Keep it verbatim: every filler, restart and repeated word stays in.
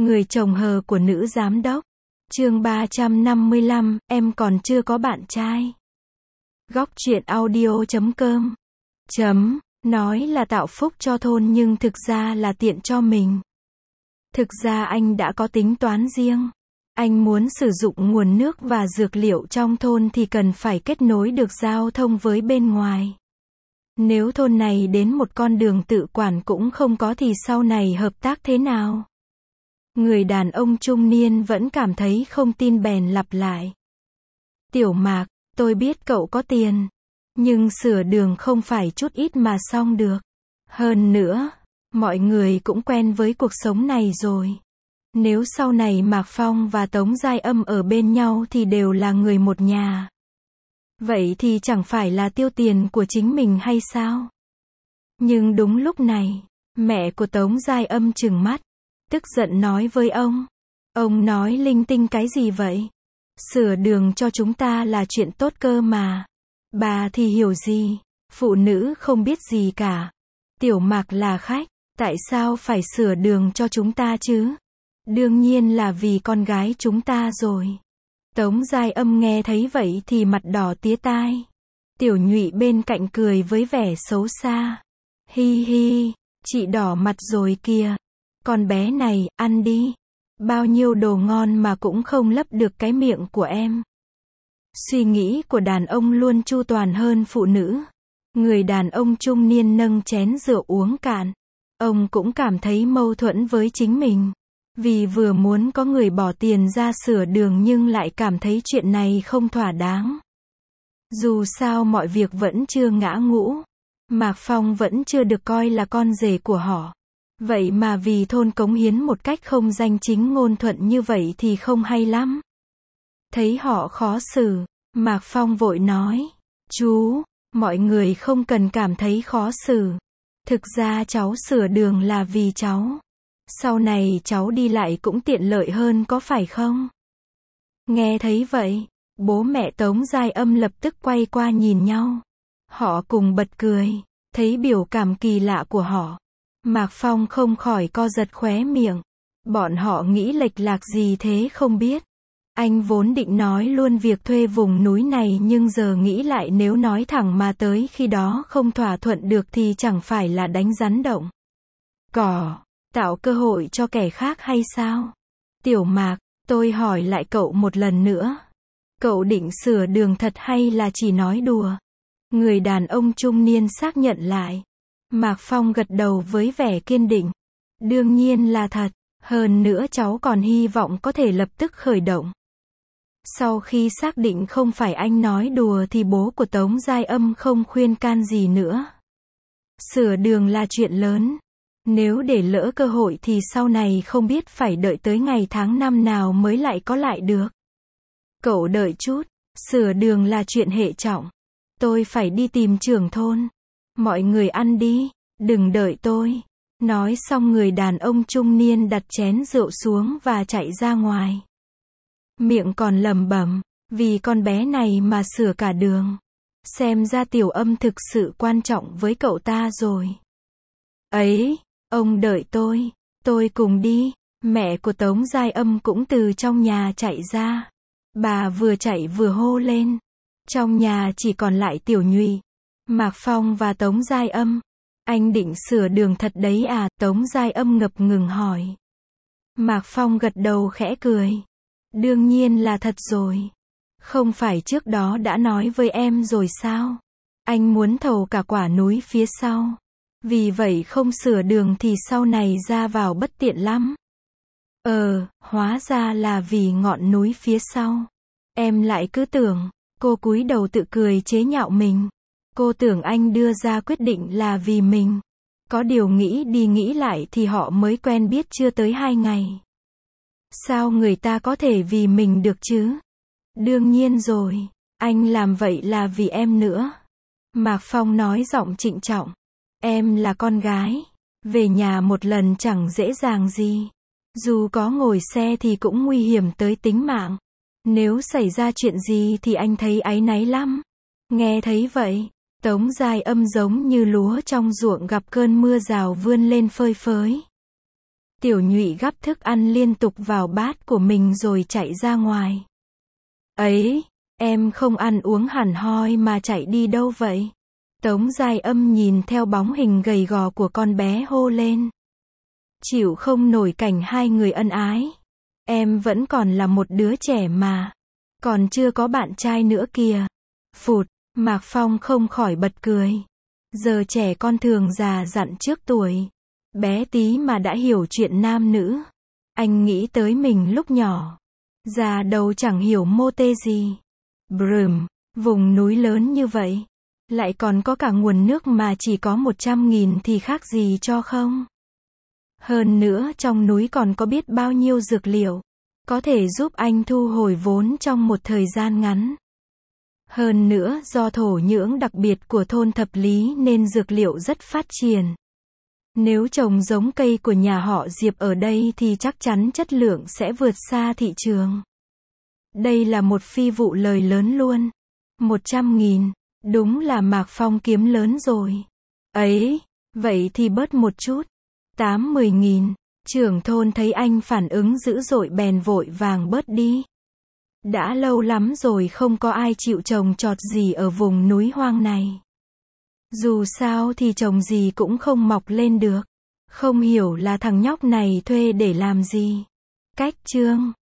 Người chồng hờ của nữ giám đốc. Chương ba trăm năm mươi lăm, em còn chưa có bạn trai. Góc truyện audio chấm com. Chấm, nói là tạo phúc cho thôn nhưng thực ra là tiện cho mình. Thực ra anh đã có tính toán riêng. Anh muốn sử dụng nguồn nước và dược liệu trong thôn thì cần phải kết nối được giao thông với bên ngoài. Nếu thôn này đến một con đường tự quản cũng không có thì sau này hợp tác thế nào? Người đàn ông trung niên vẫn cảm thấy không tin bèn lặp lại. Tiểu Mạc, tôi biết cậu có tiền. Nhưng sửa đường không phải chút ít mà xong được. Hơn nữa, mọi người cũng quen với cuộc sống này rồi. Nếu sau này Mạc Phong và Tống Giai Âm ở bên nhau thì đều là người một nhà. Vậy thì chẳng phải là tiêu tiền của chính mình hay sao? Nhưng đúng lúc này, mẹ của Tống Giai Âm trừng mắt, tức giận nói với ông. Ông nói linh tinh cái gì vậy? Sửa đường cho chúng ta là chuyện tốt cơ mà. Bà thì hiểu gì? Phụ nữ không biết gì cả. Tiểu Mạc là khách, tại sao phải sửa đường cho chúng ta chứ? Đương nhiên là vì con gái chúng ta rồi. Tống Giai Âm nghe thấy vậy thì mặt đỏ tía tai. Tiểu Nhụy bên cạnh cười với vẻ xấu xa. Hi hi, chị đỏ mặt rồi kìa. Con bé này, ăn đi. Bao nhiêu đồ ngon mà cũng không lấp được cái miệng của em. Suy nghĩ của đàn ông luôn chu toàn hơn phụ nữ. Người đàn ông trung niên nâng chén rượu uống cạn. Ông cũng cảm thấy mâu thuẫn với chính mình. Vì vừa muốn có người bỏ tiền ra sửa đường nhưng lại cảm thấy chuyện này không thỏa đáng. Dù sao mọi việc vẫn chưa ngã ngũ. Mạc Phong vẫn chưa được coi là con rể của họ. Vậy mà vì thôn cống hiến một cách không danh chính ngôn thuận như vậy thì không hay lắm. Thấy họ khó xử, Mạc Phong vội nói. Chú, mọi người không cần cảm thấy khó xử. Thực ra cháu sửa đường là vì cháu. Sau này cháu đi lại cũng tiện lợi hơn có phải không? Nghe thấy vậy, bố mẹ Tống Giai Âm lập tức quay qua nhìn nhau. Họ cùng bật cười, thấy biểu cảm kỳ lạ của họ. Mạc Phong không khỏi co giật khóe miệng. Bọn họ nghĩ lệch lạc gì thế không biết. Anh vốn định nói luôn việc thuê vùng núi này nhưng giờ nghĩ lại nếu nói thẳng mà tới khi đó không thỏa thuận được thì chẳng phải là đánh rắn động cỏ, tạo cơ hội cho kẻ khác hay sao? Tiểu Mạc, tôi hỏi lại cậu một lần nữa. Cậu định sửa đường thật hay là chỉ nói đùa? Người đàn ông trung niên xác nhận lại. Mạc Phong gật đầu với vẻ kiên định. Đương nhiên là thật, hơn nữa cháu còn hy vọng có thể lập tức khởi động. Sau khi xác định không phải anh nói đùa thì bố của Tống Giai Âm không khuyên can gì nữa. Sửa đường là chuyện lớn. Nếu để lỡ cơ hội thì sau này không biết phải đợi tới ngày tháng năm nào mới lại có lại được. Cậu đợi chút, sửa đường là chuyện hệ trọng. Tôi phải đi tìm trưởng thôn. Mọi người ăn đi, đừng đợi tôi. Nói xong người đàn ông trung niên đặt chén rượu xuống và chạy ra ngoài. Miệng còn lẩm bẩm, vì con bé này mà sửa cả đường. Xem ra Tiểu Âm thực sự quan trọng với cậu ta rồi. Ấy, ông đợi tôi, tôi cùng đi. Mẹ của Tống Giai Âm cũng từ trong nhà chạy ra. Bà vừa chạy vừa hô lên. Trong nhà chỉ còn lại Tiểu Nhụy, Mạc Phong và Tống Giai Âm. Anh định sửa đường thật đấy à? Tống Giai Âm ngập ngừng hỏi. Mạc Phong gật đầu khẽ cười. Đương nhiên là thật rồi. Không phải trước đó đã nói với em rồi sao? Anh muốn thầu cả quả núi phía sau. Vì vậy không sửa đường thì sau này ra vào bất tiện lắm. Ờ, hóa ra là vì ngọn núi phía sau. Em lại cứ tưởng. Cô cúi đầu tự cười chế nhạo mình. Cô tưởng anh đưa ra quyết định là vì mình. Có điều nghĩ đi nghĩ lại thì họ mới quen biết chưa tới hai ngày. Sao người ta có thể vì mình được chứ? Đương nhiên rồi, anh làm vậy là vì em nữa. Mạc Phong nói giọng trịnh trọng. Em là con gái. Về nhà một lần chẳng dễ dàng gì. Dù có ngồi xe thì cũng nguy hiểm tới tính mạng. Nếu xảy ra chuyện gì thì anh thấy áy náy lắm. Nghe thấy vậy, Tống Giai Âm giống như lúa trong ruộng gặp cơn mưa rào vươn lên phơi phới. Tiểu Nhụy gắp thức ăn liên tục vào bát của mình rồi chạy ra ngoài. Ấy, em không ăn uống hẳn hoi mà chạy đi đâu vậy? Tống Giai Âm nhìn theo bóng hình gầy gò của con bé hô lên. Chịu không nổi cảnh hai người ân ái. Em vẫn còn là một đứa trẻ mà. Còn chưa có bạn trai nữa kìa. Phụt, Mạc Phong không khỏi bật cười. Giờ trẻ con thường già dặn trước tuổi. Bé tí mà đã hiểu chuyện nam nữ. Anh nghĩ tới mình lúc nhỏ. Già đầu chẳng hiểu mô tê gì. Brừm, vùng núi lớn như vậy. Lại còn có cả nguồn nước mà chỉ có một trăm nghìn thì khác gì cho không? Hơn nữa trong núi còn có biết bao nhiêu dược liệu. Có thể giúp anh thu hồi vốn trong một thời gian ngắn. Hơn nữa do thổ nhưỡng đặc biệt của thôn Thập Lý nên dược liệu rất phát triển. Nếu trồng giống cây của nhà họ Diệp ở đây thì chắc chắn chất lượng sẽ vượt xa thị trường. Đây là một phi vụ lời lớn luôn. Một trăm nghìn, đúng là Mạc Phong kiếm lớn rồi. Ấy, vậy thì bớt một chút. Tám mười nghìn, trưởng thôn thấy anh phản ứng dữ dội bèn vội vàng bớt đi. Đã lâu lắm rồi không có ai chịu trồng trọt gì ở vùng núi hoang này. Dù sao thì trồng gì cũng không mọc lên được. Không hiểu là thằng nhóc này thuê để làm gì. Cách chương